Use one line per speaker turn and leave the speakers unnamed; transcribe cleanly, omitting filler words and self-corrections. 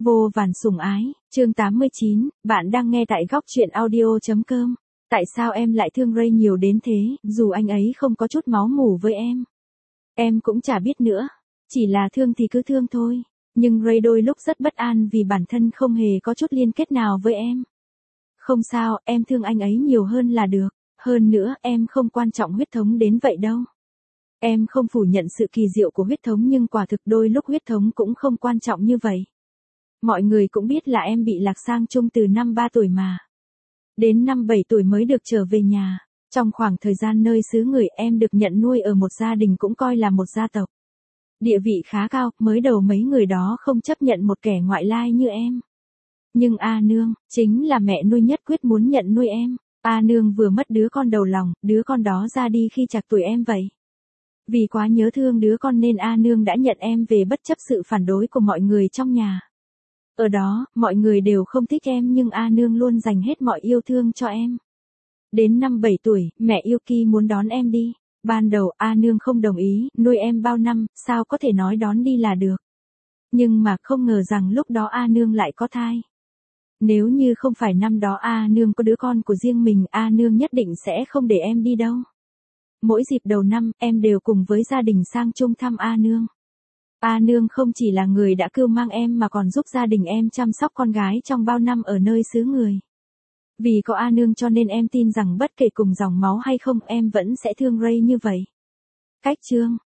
Vô vàn sủng ái, chương 89, bạn đang nghe tại góc truyện audio.com. Tại sao em lại thương Ray nhiều đến thế, dù anh ấy không có chút máu mủ với em? Em cũng chả biết nữa. Chỉ là thương thì cứ thương thôi. Nhưng Ray đôi lúc rất bất an vì bản thân không hề có chút liên kết nào với em. Không sao, em thương anh ấy nhiều hơn là được. Hơn nữa, em không quan trọng huyết thống đến vậy đâu. Em không phủ nhận sự kỳ diệu của huyết thống nhưng quả thực đôi lúc huyết thống cũng không quan trọng như vậy. Mọi người cũng biết là em bị lạc sang Trung từ năm 3 tuổi mà. Đến năm 7 tuổi mới được trở về nhà. Trong khoảng thời gian nơi xứ người em được nhận nuôi ở một gia đình cũng coi là một gia tộc. Địa vị khá cao, mới đầu mấy người đó không chấp nhận một kẻ ngoại lai như em. Nhưng A Nương, chính là mẹ nuôi nhất quyết muốn nhận nuôi em. A Nương vừa mất đứa con đầu lòng, đứa con đó ra đi khi chạc tuổi em vậy. Vì quá nhớ thương đứa con nên A Nương đã nhận em về bất chấp sự phản đối của mọi người trong nhà. Ở đó, mọi người đều không thích em nhưng A Nương luôn dành hết mọi yêu thương cho em. Đến năm 7 tuổi, mẹ Yuki muốn đón em đi. Ban đầu A Nương không đồng ý, nuôi em bao năm, sao có thể nói đón đi là được. Nhưng mà không ngờ rằng lúc đó A Nương lại có thai. Nếu như không phải năm đó A Nương có đứa con của riêng mình, A Nương nhất định sẽ không để em đi đâu. Mỗi dịp đầu năm, em đều cùng với gia đình sang Trung thăm A Nương. A Nương không chỉ là người đã cưu mang em mà còn giúp gia đình em chăm sóc con gái trong bao năm ở nơi xứ người. Vì có A Nương cho nên em tin rằng bất kể cùng dòng máu hay không em vẫn sẽ thương Ray như vậy. Cách chương